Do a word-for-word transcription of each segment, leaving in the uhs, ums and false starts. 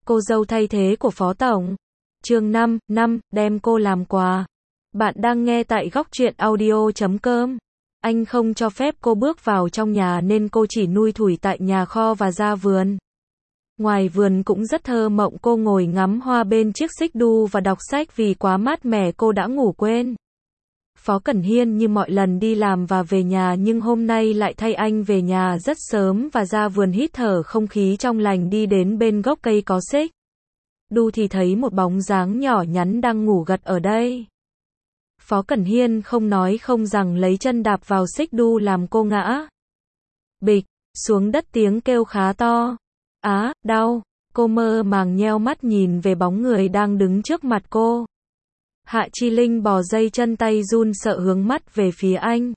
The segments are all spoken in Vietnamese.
cô dâu thay thế của Phó Tổng. Chương năm, năm, đem cô làm quà. Bạn đang nghe tại góc truyện audio chấm com. Anh không cho phép cô bước vào trong nhà nên cô chỉ nui thủi tại nhà kho và ra vườn. Ngoài vườn cũng rất thơ mộng, cô ngồi ngắm hoa bên chiếc xích đu và đọc sách vì quá mát mẻ cô đã ngủ quên. Phó Cẩn Hiên như mọi lần đi làm và về nhà nhưng hôm nay lại thay anh về nhà rất sớm và ra vườn hít thở không khí trong lành, đi đến bên gốc cây có xích đu thì thấy một bóng dáng nhỏ nhắn đang ngủ gật ở đây. Phó Cẩn Hiên không nói không rằng lấy chân đạp vào xích đu làm cô ngã bịch xuống đất, tiếng kêu khá to. Á, đau. Cô mơ màng nheo mắt nhìn về bóng người đang đứng trước mặt cô. Hạ Chi Linh bò dây chân, tay run sợ hướng mắt về phía anh.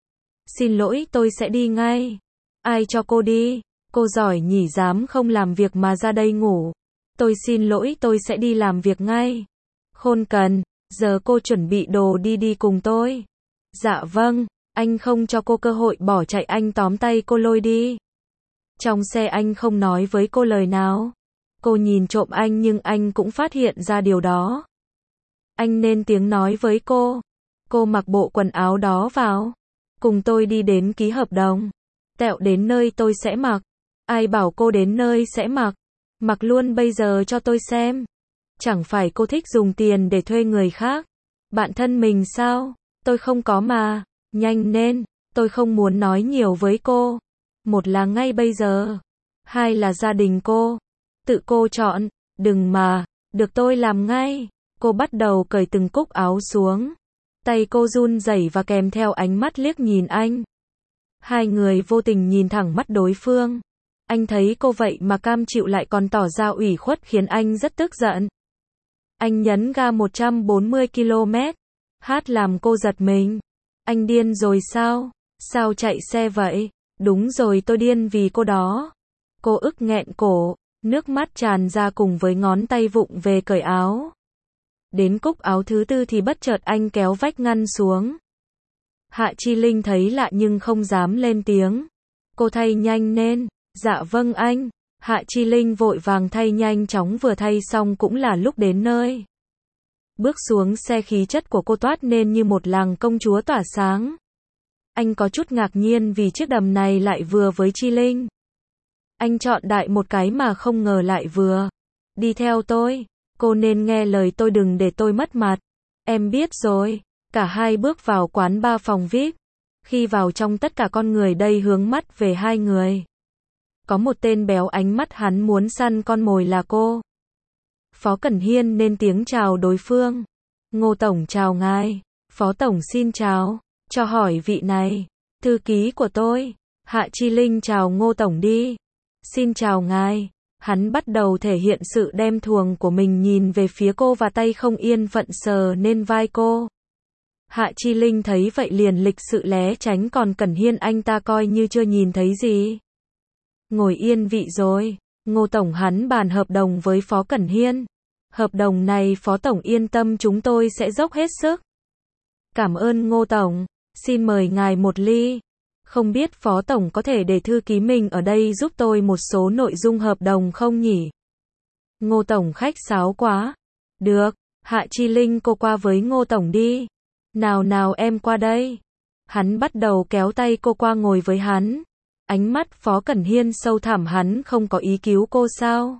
Xin lỗi, tôi sẽ đi ngay. Ai cho cô đi? Cô giỏi nhỉ, dám không làm việc mà ra đây ngủ. Tôi xin lỗi, tôi sẽ đi làm việc ngay. Khôn cần, giờ cô chuẩn bị đồ đi đi cùng tôi. Dạ vâng, anh không cho cô cơ hội bỏ chạy, anh tóm tay cô lôi đi. Trong xe anh không nói với cô lời nào. Cô nhìn trộm anh nhưng anh cũng phát hiện ra điều đó. Anh nên tiếng nói với cô. Cô mặc bộ quần áo đó vào. Cùng tôi đi đến ký hợp đồng. Tẹo đến nơi tôi sẽ mặc. Ai bảo cô đến nơi sẽ mặc? Mặc luôn bây giờ cho tôi xem. Chẳng phải cô thích dùng tiền để thuê người khác? Bạn thân mình sao? Tôi không có mà. Nhanh lên, tôi không muốn nói nhiều với cô. Một là ngay bây giờ. Hai là gia đình cô. Tự cô chọn. Đừng mà. Được, tôi làm ngay. Cô bắt đầu cởi từng cúc áo xuống. Tay cô run rẩy và kèm theo ánh mắt liếc nhìn anh. Hai người vô tình nhìn thẳng mắt đối phương. Anh thấy cô vậy mà cam chịu lại còn tỏ ra ủy khuất khiến anh rất tức giận. Anh nhấn ga một trăm bốn mươi ki lô mét. Hát làm cô giật mình. Anh điên rồi sao? Sao chạy xe vậy? Đúng rồi, tôi điên vì cô đó. Cô ức nghẹn cổ, nước mắt tràn ra cùng với ngón tay vụng về cởi áo. Đến cúc áo thứ tư thì bất chợt anh kéo vách ngăn xuống. Hạ Chi Linh thấy lạ nhưng không dám lên tiếng. Cô thay nhanh nên. Dạ vâng anh. Hạ Chi Linh vội vàng thay nhanh chóng, vừa thay xong cũng là lúc đến nơi. Bước xuống xe, khí chất của cô toát nên như một làng công chúa tỏa sáng. Anh có chút ngạc nhiên vì chiếc đầm này lại vừa với Chi Linh. Anh chọn đại một cái mà không ngờ lại vừa. Đi theo tôi. Cô nên nghe lời tôi, đừng để tôi mất mặt. Em biết rồi. Cả hai bước vào quán bar phòng vi ai pi. Khi vào trong, tất cả con người đây hướng mắt về hai người. Có một tên béo, ánh mắt hắn muốn săn con mồi là cô. Phó Cẩn Hiên nên tiếng chào đối phương. Ngô Tổng chào ngài. Phó Tổng xin chào. Cho hỏi vị này. Thư ký của tôi. Hạ Chi Linh chào Ngô Tổng đi. Xin chào ngài. Hắn bắt đầu thể hiện sự đem thuồng của mình, nhìn về phía cô và tay không yên phận sờ lên vai cô. Hạ Chi Linh thấy vậy liền lịch sự né tránh, còn Cẩn Hiên anh ta coi như chưa nhìn thấy gì. Ngồi yên vị rồi. Ngô Tổng hắn bàn hợp đồng với Phó Cẩn Hiên. Hợp đồng này Phó Tổng yên tâm, chúng tôi sẽ dốc hết sức. Cảm ơn Ngô Tổng. Xin mời ngài một ly. Không biết Phó Tổng có thể để thư ký mình ở đây giúp tôi một số nội dung hợp đồng không nhỉ? Ngô Tổng khách sáo quá. Được. Hạ Chi Linh, cô qua với Ngô Tổng đi. Nào nào em qua đây. Hắn bắt đầu kéo tay cô qua ngồi với hắn. Ánh mắt Phó Cẩn Hiên sâu thẳm, hắn không có ý cứu cô sao?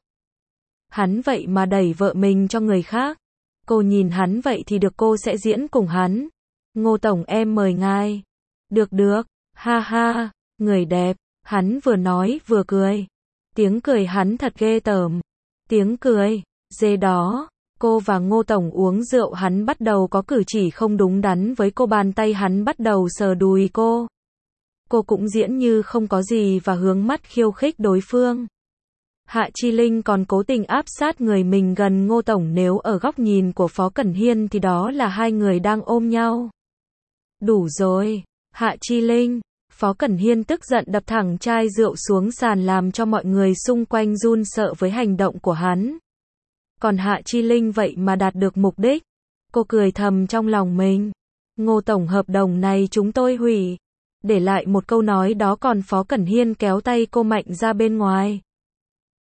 Hắn vậy mà đẩy vợ mình cho người khác. Cô nhìn hắn vậy thì được, cô sẽ diễn cùng hắn. Ngô Tổng em mời ngài. Được được. Ha ha. Người đẹp. Hắn vừa nói vừa cười. Tiếng cười hắn thật ghê tởm. Tiếng cười. Dê đó. Cô và Ngô Tổng uống rượu, hắn bắt đầu có cử chỉ không đúng đắn với cô, bàn tay hắn bắt đầu sờ đùi cô. Cô cũng diễn như không có gì và hướng mắt khiêu khích đối phương. Hạ Chi Linh còn cố tình áp sát người mình gần Ngô Tổng, nếu ở góc nhìn của Phó Cẩn Hiên thì đó là hai người đang ôm nhau. Đủ rồi, Hạ Chi Linh. Phó Cẩn Hiên tức giận đập thẳng chai rượu xuống sàn làm cho mọi người xung quanh run sợ với hành động của hắn. Còn Hạ Chi Linh vậy mà đạt được mục đích. Cô cười thầm trong lòng mình. Ngô Tổng, hợp đồng này chúng tôi hủy. Để lại một câu nói đó, còn Phó Cẩn Hiên kéo tay cô mạnh ra bên ngoài.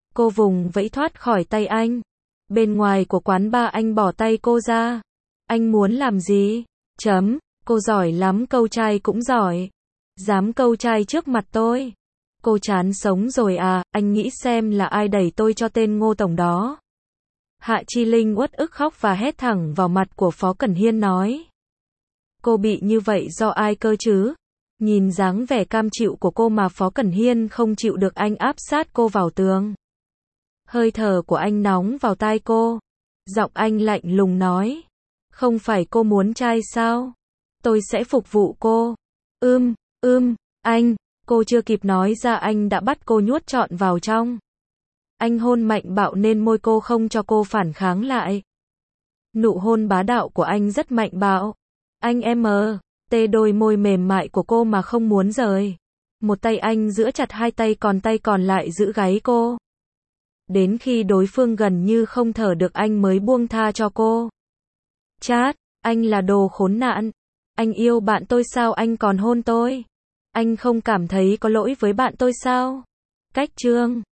Cô vùng vẫy thoát khỏi tay anh. Bên ngoài của quán bar anh bỏ tay cô ra. Anh muốn làm gì? Chấm, cô giỏi lắm, câu trai cũng giỏi. Dám câu trai trước mặt tôi. Cô chán sống rồi à, anh nghĩ xem là ai đẩy tôi cho tên Ngô tổng đó. Hạ Chi Linh uất ức khóc và hét thẳng vào mặt của Phó Cẩn Hiên nói. Cô bị như vậy do ai cơ chứ? Nhìn dáng vẻ cam chịu của cô mà Phó Cẩn Hiên không chịu được, anh áp sát cô vào tường. Hơi thở của anh nóng vào tai cô. Giọng anh lạnh lùng nói. Không phải cô muốn trai sao? Tôi sẽ phục vụ cô. Ưm, ưm, anh, cô chưa kịp nói ra anh đã bắt cô nhốt trọn vào trong. Anh hôn mạnh bạo nên môi cô không cho cô phản kháng lại. Nụ hôn bá đạo của anh rất mạnh bạo. Anh em tê đôi môi mềm mại của cô mà không muốn rời. Một tay anh giữ chặt hai tay, còn tay còn lại giữ gáy cô. Đến khi đối phương gần như không thở được anh mới buông tha cho cô. Chát, anh là đồ khốn nạn. Anh yêu bạn tôi sao anh còn hôn tôi? Anh không cảm thấy có lỗi với bạn tôi sao? Cách chương